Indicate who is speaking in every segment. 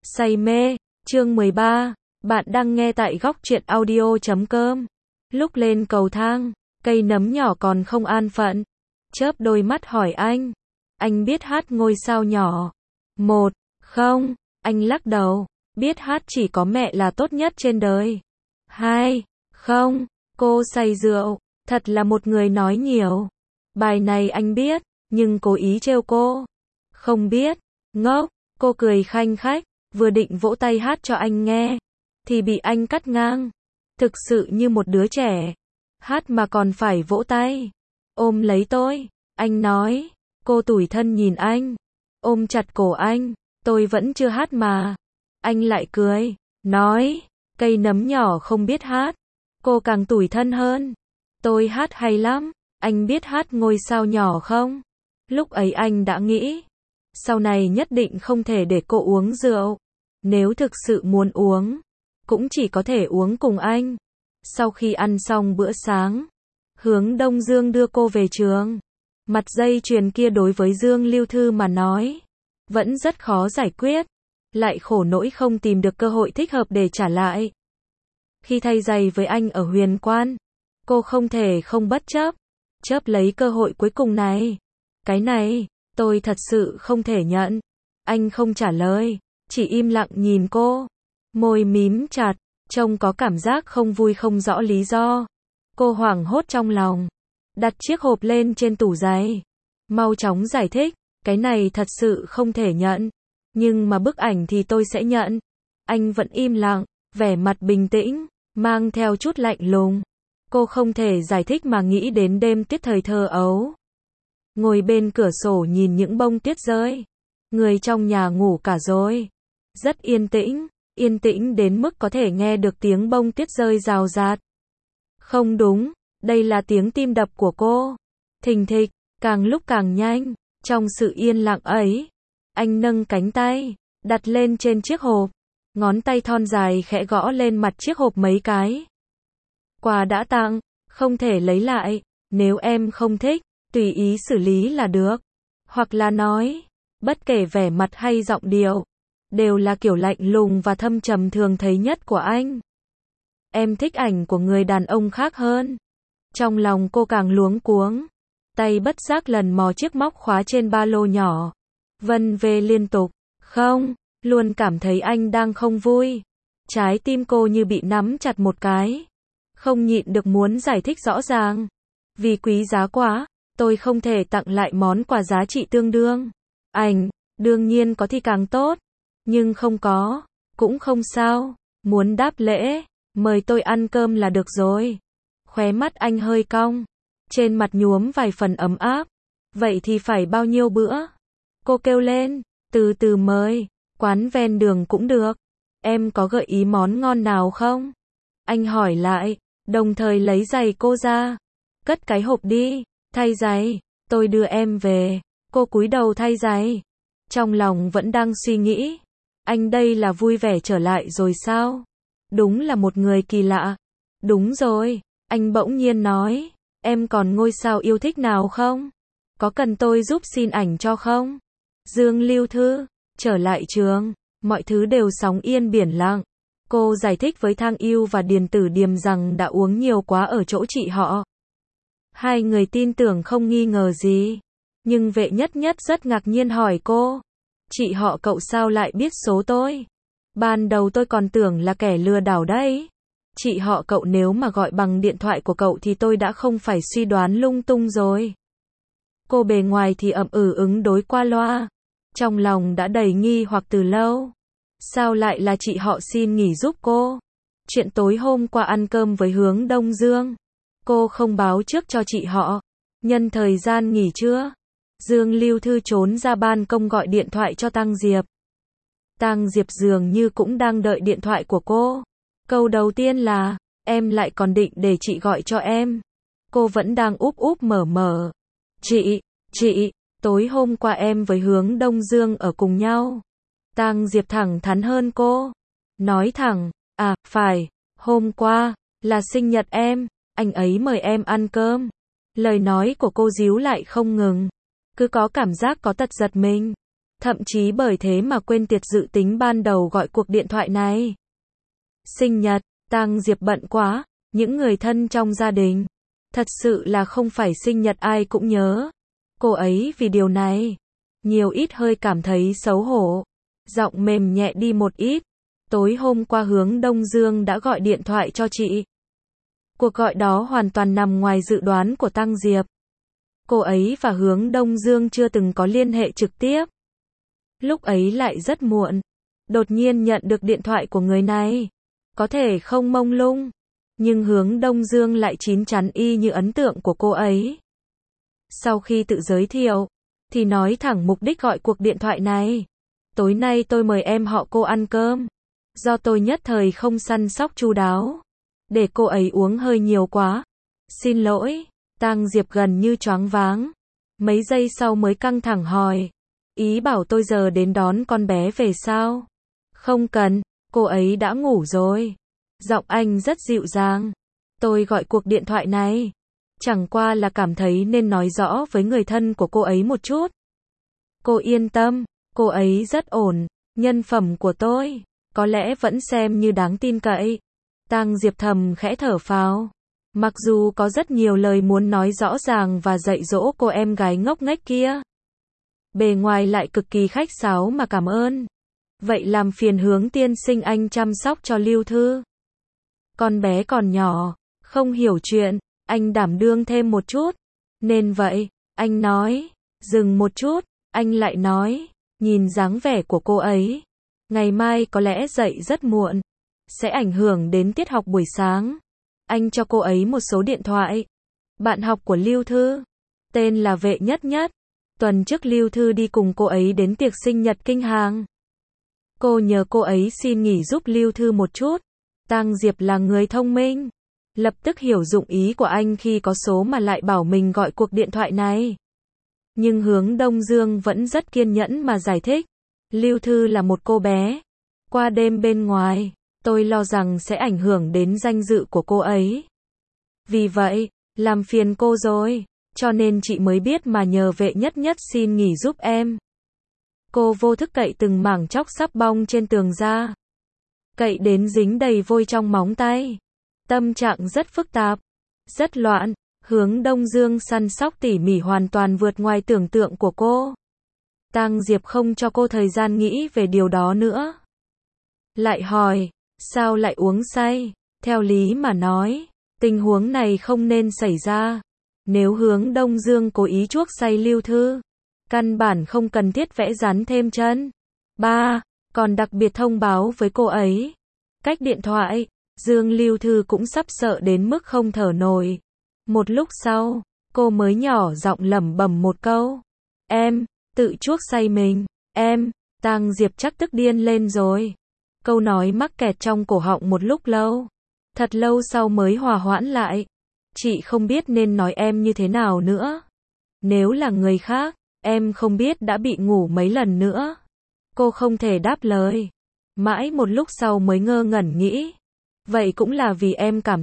Speaker 1: Say mê, chương 13, bạn đang nghe tại góc truyện audio.com. Lúc lên cầu thang, cây nấm nhỏ còn không an phận, chớp đôi mắt hỏi anh biết hát ngôi sao nhỏ? Một, không, anh lắc đầu, biết hát chỉ có mẹ là tốt nhất trên đời. Hai, không, cô say rượu, thật là một người nói nhiều. Bài này anh biết, nhưng cố ý trêu cô. Không biết, ngốc, cô cười khanh khách, vừa định vỗ tay hát cho anh nghe, thì bị anh cắt ngang. Thực sự như một đứa trẻ, hát mà còn phải vỗ tay. Ôm lấy tôi, anh nói, cô tủi thân nhìn anh, ôm chặt cổ anh, tôi vẫn chưa hát mà. Anh lại cười, nói, cây nấm nhỏ không biết hát, cô càng tủi thân hơn. Tôi hát hay lắm, anh biết hát ngôi sao nhỏ không? Lúc ấy anh đã nghĩ, sau này nhất định không thể để cô uống rượu. Nếu thực sự muốn uống, cũng chỉ có thể uống cùng anh. Sau khi ăn xong bữa sáng, Hướng Đông Dương đưa cô về trường. Mặt dây chuyền kia đối với Dương Lưu Thư mà nói, vẫn rất khó giải quyết. Lại khổ nỗi không tìm được cơ hội thích hợp để trả lại. Khi thay giày với anh ở Huyền Quan, cô không thể không bất chấp lấy cơ hội cuối cùng này. Cái này, tôi thật sự không thể nhận. Anh không trả lời, chỉ im lặng nhìn cô. Môi mím chặt, trông có cảm giác không vui không rõ lý do. Cô hoảng hốt trong lòng, đặt chiếc hộp lên trên tủ giày. Mau chóng giải thích, cái này thật sự không thể nhận. Nhưng mà bức ảnh thì tôi sẽ nhận. Anh vẫn im lặng, vẻ mặt bình tĩnh, mang theo chút lạnh lùng. Cô không thể giải thích mà nghĩ đến đêm tuyết thời thơ ấu. Ngồi bên cửa sổ nhìn những bông tuyết rơi. Người trong nhà ngủ cả rồi. Rất yên tĩnh đến mức có thể nghe được tiếng bông tuyết rơi rào rạt. Không đúng, đây là tiếng tim đập của cô. Thình thịch, càng lúc càng nhanh. Trong sự yên lặng ấy, anh nâng cánh tay, đặt lên trên chiếc hộp. Ngón tay thon dài khẽ gõ lên mặt chiếc hộp mấy cái. Quà đã tặng, không thể lấy lại. Nếu em không thích, tùy ý xử lý là được. Hoặc là nói, bất kể vẻ mặt hay giọng điệu, đều là kiểu lạnh lùng và thâm trầm thường thấy nhất của anh. Em thích ảnh của người đàn ông khác hơn. Trong lòng cô càng luống cuống. Tay bất giác lần mò chiếc móc khóa trên ba lô nhỏ. Vân vê liên tục. Không, luôn cảm thấy anh đang không vui. Trái tim cô như bị nắm chặt một cái. Không nhịn được muốn giải thích rõ ràng. Vì quý giá quá, tôi không thể tặng lại món quà giá trị tương đương. Ảnh, đương nhiên có thì càng tốt. Nhưng không có, cũng không sao. Muốn đáp lễ, mời tôi ăn cơm là được rồi. Khóe mắt anh hơi cong. Trên mặt nhuốm vài phần ấm áp. Vậy thì phải bao nhiêu bữa? Cô kêu lên, từ từ mời, quán ven đường cũng được. Em có gợi ý món ngon nào không? Anh hỏi lại, đồng thời lấy giày cô ra. Cất cái hộp đi, thay giày, tôi đưa em về. Cô cúi đầu thay giày. Trong lòng vẫn đang suy nghĩ. Anh đây là vui vẻ trở lại rồi sao? Đúng là một người kỳ lạ. Đúng rồi, anh bỗng nhiên nói. Em còn ngôi sao yêu thích nào không? Có cần tôi giúp xin ảnh cho không? Dương Lưu Thư, trở lại trường, mọi thứ đều sóng yên biển lặng. Cô giải thích với Thang Yêu và Điền Tử Điềm rằng đã uống nhiều quá ở chỗ chị họ. Hai người tin tưởng không nghi ngờ gì. Nhưng Vệ Nhất Nhất rất ngạc nhiên hỏi cô. Chị họ cậu sao lại biết số tôi? Ban đầu tôi còn tưởng là kẻ lừa đảo đấy. Chị họ cậu nếu mà gọi bằng điện thoại của cậu thì tôi đã không phải suy đoán lung tung rồi. Cô bề ngoài thì ậm ứng đối qua loa. Trong lòng đã đầy nghi hoặc từ lâu. Sao lại là chị họ xin nghỉ giúp cô? Chuyện tối hôm qua ăn cơm với Hướng Đông Dương. Cô không báo trước cho chị họ. Nhân thời gian nghỉ trưa, Dương Lưu Thư trốn ra ban công gọi điện thoại cho Tang Diệp. Tang Diệp dường như cũng đang đợi điện thoại của cô. Câu đầu tiên là, em lại còn định để chị gọi cho em. Cô vẫn đang úp mở. Chị, tối hôm qua em với Hướng Đông Dương ở cùng nhau. Tang Diệp thẳng thắn hơn cô. Nói thẳng, phải, hôm qua, là sinh nhật em, anh ấy mời em ăn cơm. Lời nói của cô díu lại không ngừng. Cứ có cảm giác có tật giật mình. thậm chí bởi thế mà quên tiệt dự tính ban đầu gọi cuộc điện thoại này. Sinh nhật, Tang Diệp bận quá, những người thân trong gia đình. Thật sự là không phải sinh nhật ai cũng nhớ. Cô ấy vì điều này, nhiều ít hơi cảm thấy xấu hổ. Giọng mềm nhẹ đi một ít. Tối hôm qua Hướng Đông Dương đã gọi điện thoại cho chị. Cuộc gọi đó hoàn toàn nằm ngoài dự đoán của Tang Diệp. Cô ấy và Hướng Đông Dương chưa từng có liên hệ trực tiếp. Lúc ấy lại rất muộn. Đột nhiên nhận được điện thoại của người này. Có thể không mông lung. Nhưng Hướng Đông Dương lại chín chắn y như ấn tượng của cô ấy. Sau khi tự giới thiệu, thì nói thẳng mục đích gọi cuộc điện thoại này. Tối nay tôi mời em họ cô ăn cơm. Do tôi nhất thời không săn sóc chu đáo. Để cô ấy uống hơi nhiều quá. Xin lỗi. Tang Diệp gần như choáng váng. Mấy giây sau mới căng thẳng hỏi. Ý bảo tôi giờ đến đón con bé về sao? Không cần, cô ấy đã ngủ rồi. Giọng anh rất dịu dàng. Tôi gọi cuộc điện thoại này. Chẳng qua là cảm thấy nên nói rõ với người thân của cô ấy một chút. Cô yên tâm, cô ấy rất ổn. Nhân phẩm của tôi, có lẽ vẫn xem như đáng tin cậy. Tang Diệp thầm khẽ thở phào. Mặc dù có rất nhiều lời muốn nói rõ ràng và dạy dỗ cô em gái ngốc nghếch kia. Bề ngoài lại cực kỳ khách sáo mà cảm ơn. Vậy làm phiền Hướng tiên sinh anh chăm sóc cho Lưu Thư. Con bé còn nhỏ, không hiểu chuyện, anh đảm đương thêm một chút. Nên vậy, anh nói. Dừng một chút, anh lại nói. Nhìn dáng vẻ của cô ấy. Ngày mai có lẽ dậy rất muộn. Sẽ ảnh hưởng đến tiết học buổi sáng. Anh cho cô ấy một số điện thoại. Bạn học của Lưu Thư. Tên là Vệ Nhất Nhất. Tuần trước Lưu Thư đi cùng cô ấy đến tiệc sinh nhật kinh hàng. Cô nhờ cô ấy xin nghỉ giúp Lưu Thư một chút. Tang Diệp là người thông minh. Lập tức hiểu dụng ý của anh khi có số mà lại bảo mình gọi cuộc điện thoại này. Nhưng Hướng Đông Dương vẫn rất kiên nhẫn mà giải thích. Lưu Thư là một cô bé. Qua đêm bên ngoài, tôi lo rằng sẽ ảnh hưởng đến danh dự của cô ấy. Vì vậy, làm phiền cô rồi. Cho nên chị mới biết mà nhờ Vệ Nhất Nhất xin nghỉ giúp em. Cô vô thức cậy từng mảng chóc sắp bong trên tường ra. Cậy đến dính đầy vôi trong móng tay. Tâm trạng rất phức tạp, rất loạn. Hướng Đông Dương săn sóc tỉ mỉ hoàn toàn vượt ngoài tưởng tượng của cô. Tang Diệp không cho cô thời gian nghĩ về điều đó nữa. Lại hỏi, sao lại uống say? Theo lý mà nói, tình huống này không nên xảy ra. Nếu Hướng Đông Dương cố ý chuốc say Lưu Thư, căn bản không cần thiết vẽ rắn thêm chân. 3. Còn đặc biệt thông báo với cô ấy. Cách điện thoại, Dương Lưu Thư cũng sắp sợ đến mức không thở nổi. Một lúc sau, cô mới nhỏ giọng lẩm bẩm một câu. Em, tự chuốc say mình. Em, Tang Diệp chắc tức điên lên rồi. Câu nói mắc kẹt trong cổ họng một lúc lâu. Thật lâu sau mới hòa hoãn lại. Chị không biết nên nói em như thế nào nữa. Nếu là người khác, em không biết đã bị ngủ mấy lần nữa. Cô không thể đáp lời. Mãi một lúc sau mới ngơ ngẩn nghĩ. Vậy cũng là vì em cảm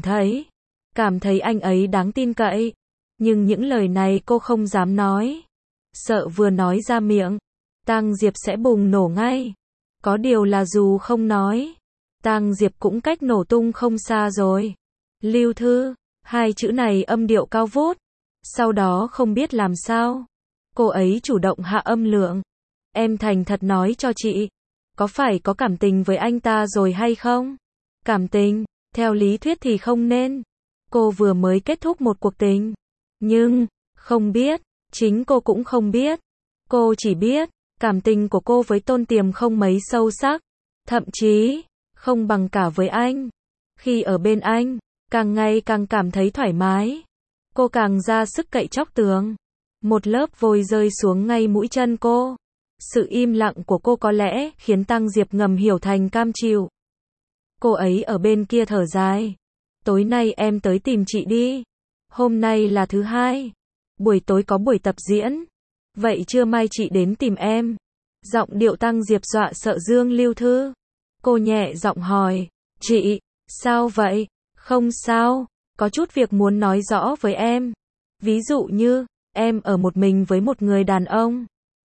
Speaker 1: thấy anh ấy đáng tin cậy. Nhưng những lời này cô không dám nói. Sợ vừa nói ra miệng, Tang Diệp sẽ bùng nổ ngay. Có điều là dù không nói, Tang Diệp cũng cách nổ tung không xa rồi. Lưu Thư, hai chữ này âm điệu cao vút. Sau đó không biết làm sao, cô ấy chủ động hạ âm lượng. Em thành thật nói cho chị, có phải có cảm tình với anh ta rồi hay không? Cảm tình, theo lý thuyết thì không nên. Cô vừa mới kết thúc một cuộc tình. Nhưng, không biết, chính cô cũng không biết. Cô chỉ biết, cảm tình của cô với Tôn Tiềm không mấy sâu sắc. Thậm chí, không bằng cả với anh. Khi ở bên anh, càng ngày càng cảm thấy thoải mái. Cô càng ra sức cậy chóc tường. Một lớp vôi rơi xuống ngay mũi chân cô. Sự im lặng của cô có lẽ khiến Tang Diệp ngầm hiểu thành cam chịu. Cô ấy ở bên kia thở dài. Tối nay em tới tìm chị đi. Hôm nay là thứ hai. Buổi tối có buổi tập diễn. Vậy trưa mai chị đến tìm em. Giọng điệu Tang Diệp dọa sợ Dương Lưu Thư. Cô nhẹ giọng hỏi. Chị, sao vậy? Không sao. Có chút việc muốn nói rõ với em. Ví dụ như, em ở một mình với một người đàn ông.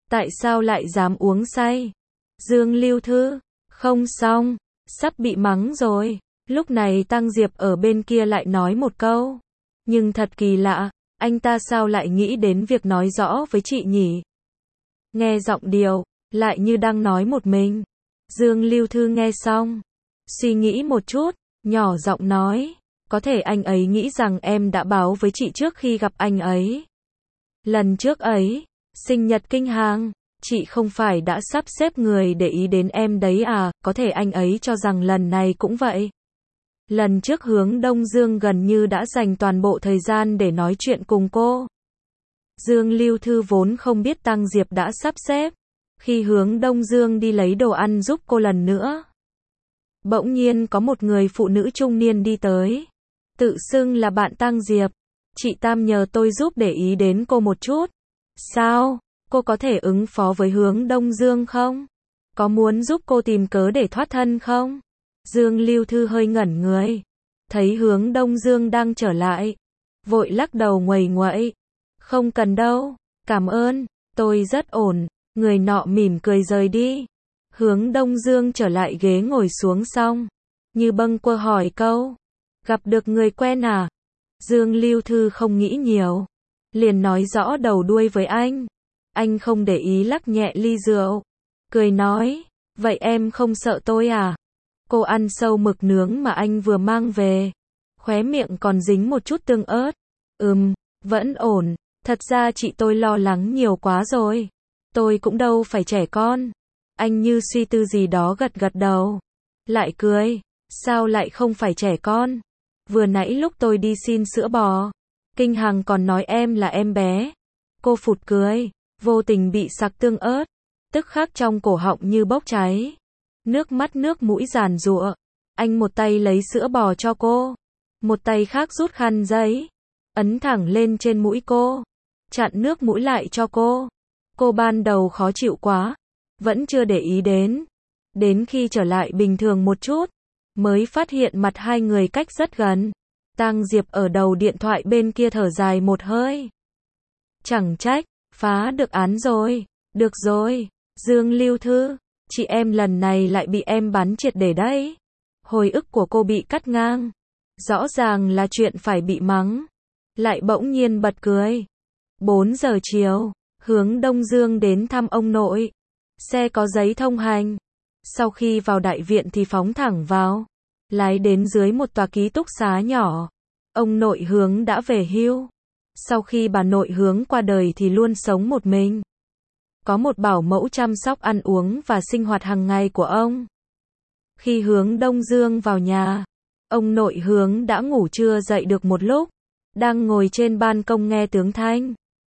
Speaker 1: Tại sao lại dám uống say? Dương Lưu Thư, không xong, sắp bị mắng rồi. Lúc này Tăng Diệp ở bên kia lại nói một câu. Nhưng thật kỳ lạ, anh ta sao lại nghĩ đến việc nói rõ với chị nhỉ? Nghe giọng điệu, lại như đang nói một mình. Dương Lưu Thư nghe xong, suy nghĩ một chút, nhỏ giọng nói, có thể anh ấy nghĩ rằng em đã báo với chị trước khi gặp anh ấy. Lần trước ấy, sinh nhật kinh hàng, chị không phải đã sắp xếp người để ý đến em đấy à, có thể anh ấy cho rằng lần này cũng vậy. Lần trước Hướng Đông Dương gần như đã dành toàn bộ thời gian để nói chuyện cùng cô. Dương Lưu Thư vốn không biết Tăng Diệp đã sắp xếp. Khi Hướng Đông Dương đi lấy đồ ăn giúp cô lần nữa, bỗng nhiên có một người phụ nữ trung niên đi tới. Tự xưng là bạn Tăng Diệp. Chị Tam nhờ tôi giúp để ý đến cô một chút. Sao? Cô có thể ứng phó với Hướng Đông Dương không? Có muốn giúp cô tìm cớ để thoát thân không? Dương Lưu Thư hơi ngẩn người. Thấy Hướng Đông Dương đang trở lại. Vội lắc đầu nguầy nguậy. Không cần đâu. Cảm ơn. Tôi rất ổn. Người nọ mỉm cười rời đi. Hướng Đông Dương trở lại ghế ngồi xuống xong. Như bâng quơ hỏi câu. Gặp được người quen à? Dương Lưu Thư không nghĩ nhiều. Liền nói rõ đầu đuôi với anh. Anh không để ý lắc nhẹ ly rượu. Cười nói. Vậy em không sợ tôi à? Cô ăn sâu mực nướng mà anh vừa mang về. Khóe miệng còn dính một chút tương ớt. Vẫn ổn. Thật ra chị tôi lo lắng nhiều quá rồi. Tôi cũng đâu phải trẻ con. Anh như suy tư gì đó gật gật đầu. Lại cười. Sao lại không phải trẻ con? Vừa nãy lúc tôi đi xin sữa bò, Kinh Hằng còn nói em là em bé. Cô phụt cười, vô tình bị sặc tương ớt. Tức khắc trong cổ họng như bốc cháy. Nước mắt nước mũi giàn giụa. Anh một tay lấy sữa bò cho cô. Một tay khác rút khăn giấy. Ấn thẳng lên trên mũi cô. Chặn nước mũi lại cho cô. Cô ban đầu khó chịu quá. Vẫn chưa để ý đến. Đến khi trở lại bình thường một chút. Mới phát hiện mặt hai người cách rất gần. Tăng Diệp ở đầu điện thoại bên kia thở dài một hơi. Chẳng trách, phá được án rồi. Được rồi, Dương Lưu Thư, chị em lần này lại bị em bắn triệt để đấy. Hồi ức của cô bị cắt ngang. Rõ ràng là chuyện phải bị mắng. Lại bỗng nhiên bật cười. 4 giờ chiều, Hướng Đông Dương đến thăm ông nội. Xe có giấy thông hành. Sau khi vào đại viện thì phóng thẳng vào. Lái đến dưới một tòa ký túc xá nhỏ. Ông nội Hướng đã về hưu. Sau khi bà nội Hướng qua đời thì luôn sống một mình. Có một bảo mẫu chăm sóc ăn uống và sinh hoạt hàng ngày của ông. Khi Hướng Đông Dương vào nhà, ông nội Hướng đã ngủ trưa dậy được một lúc. Đang ngồi trên ban công nghe tướng thanh.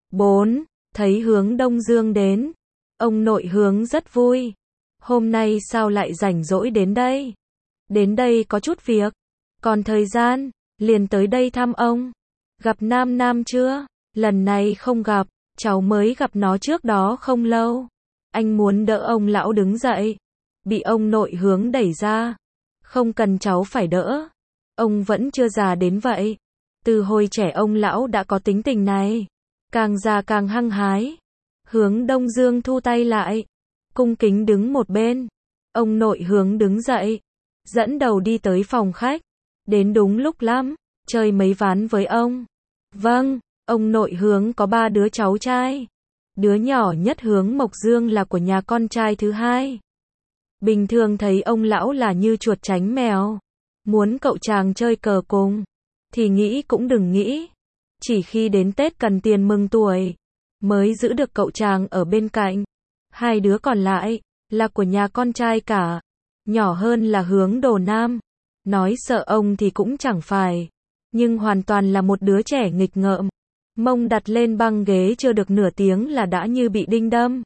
Speaker 1: 4. Thấy Hướng Đông Dương đến. Ông nội Hướng rất vui. Hôm nay sao lại rảnh rỗi đến đây? Đến đây có chút việc. Còn thời gian, liền tới đây thăm ông. Gặp Nam Nam chưa? Lần này không gặp, cháu mới gặp nó trước đó không lâu. Anh muốn đỡ ông lão đứng dậy. Bị ông nội Hướng đẩy ra. Không cần cháu phải đỡ. Ông vẫn chưa già đến vậy. Từ hồi trẻ ông lão đã có tính tình này. Càng già càng hăng hái. Hướng Đông Dương thu tay lại. Cung kính đứng một bên. Ông nội Hướng đứng dậy. Dẫn đầu đi tới phòng khách. Đến đúng lúc lắm. Chơi mấy ván với ông. Vâng, ông nội Hướng có 3 đứa cháu trai. Đứa nhỏ nhất Hướng Mộc Dương là của nhà con trai thứ hai. Bình thường thấy ông lão là như chuột tránh mèo. Muốn cậu chàng chơi cờ cùng. Thì nghĩ cũng đừng nghĩ. Chỉ khi đến Tết cần tiền mừng tuổi. Mới giữ được cậu chàng ở bên cạnh. 2 đứa còn lại. Là của nhà con trai cả. Nhỏ hơn là Hướng Đồ Nam. Nói sợ ông thì cũng chẳng phải. Nhưng hoàn toàn là một đứa trẻ nghịch ngợm. Mông đặt lên băng ghế chưa được nửa tiếng là đã như bị đinh đâm.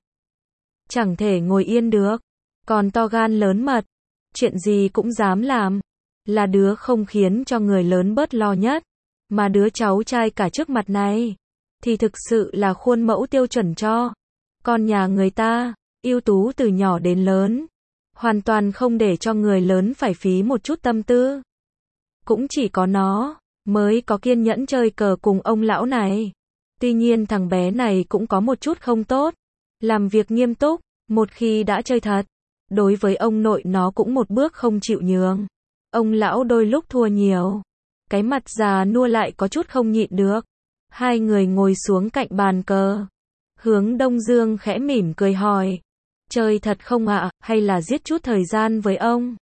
Speaker 1: Chẳng thể ngồi yên được. Còn to gan lớn mật. Chuyện gì cũng dám làm. Là đứa không khiến cho người lớn bớt lo nhất. Mà đứa cháu trai cả trước mặt này. Thì thực sự là khuôn mẫu tiêu chuẩn cho. Con nhà người ta. Ưu tú từ nhỏ đến lớn. Hoàn toàn không để cho người lớn phải phí một chút tâm tư. Cũng chỉ có nó mới có kiên nhẫn chơi cờ cùng ông lão này. Tuy nhiên thằng bé này cũng có một chút không tốt. làm việc nghiêm túc, một khi đã chơi thật. Đối với ông nội nó cũng một bước không chịu nhường. Ông lão đôi lúc thua nhiều. Cái mặt già nua lại có chút không nhịn được. Hai người ngồi xuống cạnh bàn cờ. Hướng Đông Dương khẽ mỉm cười hỏi. Chơi thật không ạ, hay là giết chút thời gian với ông?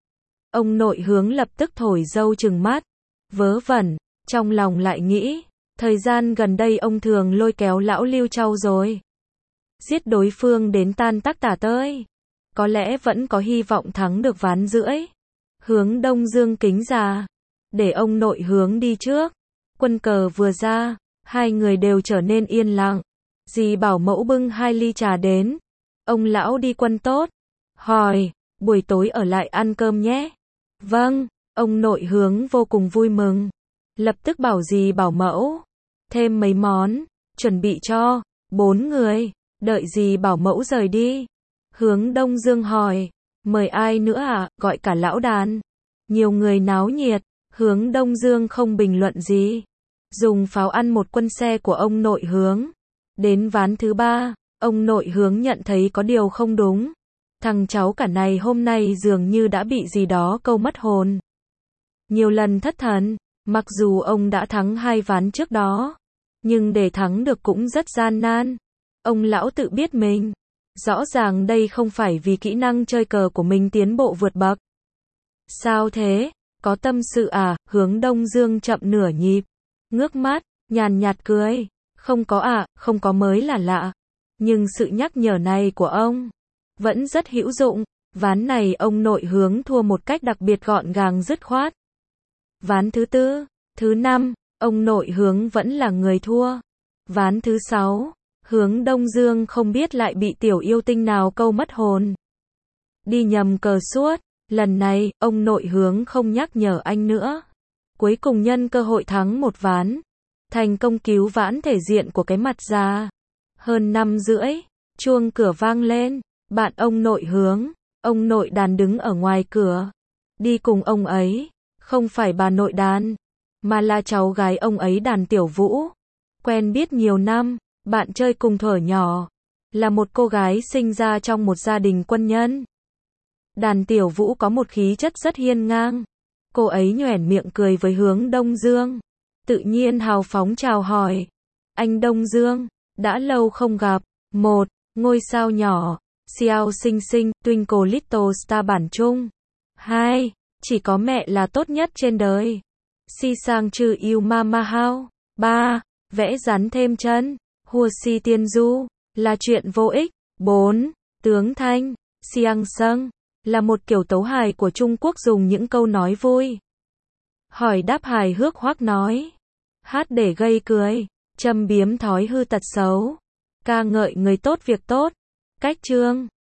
Speaker 1: Ông nội Hướng lập tức thổi dâu trừng mắt. Vớ vẩn, trong lòng lại nghĩ. Thời gian gần đây ông thường lôi kéo lão Lưu Châu rồi. Giết đối phương đến tan tác tả tơi. Có lẽ vẫn có hy vọng thắng được ván rưỡi. Hướng Đông Dương kính già. Để ông nội Hướng đi trước. Quân cờ vừa ra, hai người đều trở nên yên lặng. Dì bảo mẫu bưng 2 ly trà đến. Ông lão đi quân tốt. Hỏi, buổi tối ở lại ăn cơm nhé. Vâng, ông nội Hướng vô cùng vui mừng. Lập tức bảo dì bảo mẫu. Thêm mấy món, chuẩn bị cho 4 người. Đợi dì bảo mẫu rời đi. Hướng Đông Dương hỏi, mời ai nữa à, gọi cả lão đàn. Nhiều người náo nhiệt, Hướng Đông Dương không bình luận gì. Dùng pháo ăn một quân xe của ông nội Hướng. Đến ván thứ 3, ông nội Hướng nhận thấy có điều không đúng. Thằng cháu cả này hôm nay dường như đã bị gì đó câu mất hồn. Nhiều lần thất thần, mặc dù ông đã thắng 2 ván trước đó. Nhưng để thắng được cũng rất gian nan. Ông lão tự biết mình. Rõ ràng đây không phải vì kỹ năng chơi cờ của mình tiến bộ vượt bậc. Sao thế? Có tâm sự à? Hướng Đông Dương chậm nửa nhịp. Ngước mắt, nhàn nhạt cười. Không có à, không có mới là lạ. Nhưng sự nhắc nhở này của ông vẫn rất hữu dụng. Ván này ông nội Hướng thua một cách đặc biệt gọn gàng dứt khoát. Ván thứ 4, thứ 5, ông nội Hướng vẫn là người thua. Ván thứ 6, Hướng Đông Dương không biết lại bị tiểu yêu tinh nào câu mất hồn. Đi nhầm cờ suốt. Lần này, ông nội Hướng không nhắc nhở anh nữa. Cuối cùng nhân cơ hội thắng một ván. Thành công cứu vãn thể diện của cái mặt già. Hơn 5 rưỡi, chuông cửa vang lên. Bạn ông nội Hướng, ông nội đàn đứng ở ngoài cửa. Đi cùng ông ấy, không phải bà nội đàn, mà là cháu gái ông ấy Đàn Tiểu Vũ. Quen biết nhiều năm, bạn chơi cùng thuở nhỏ. Là một cô gái sinh ra trong một gia đình quân nhân. Đàn Tiểu Vũ có một khí chất rất hiên ngang. Cô ấy nhoẻn miệng cười với Hướng Đông Dương. Tự nhiên hào phóng chào hỏi. Anh Đông Dương, đã lâu không gặp. 1. Ngôi sao nhỏ. Xiao xinh xinh, Twinkle Little Star bản Trung. 2. Chỉ có mẹ là tốt nhất trên đời. Si sang chư yêu mama hao. 3. Vẽ rắn thêm chân. Hùa si tiên du. Là chuyện vô ích. 4. Tướng Thanh. Xiang sâng. Là một kiểu tấu hài của Trung Quốc dùng những câu nói vui. Hỏi đáp hài hước hoắc nói. Hát để gây cười. Châm biếm thói hư tật xấu. Ca ngợi người tốt việc tốt. Cách chương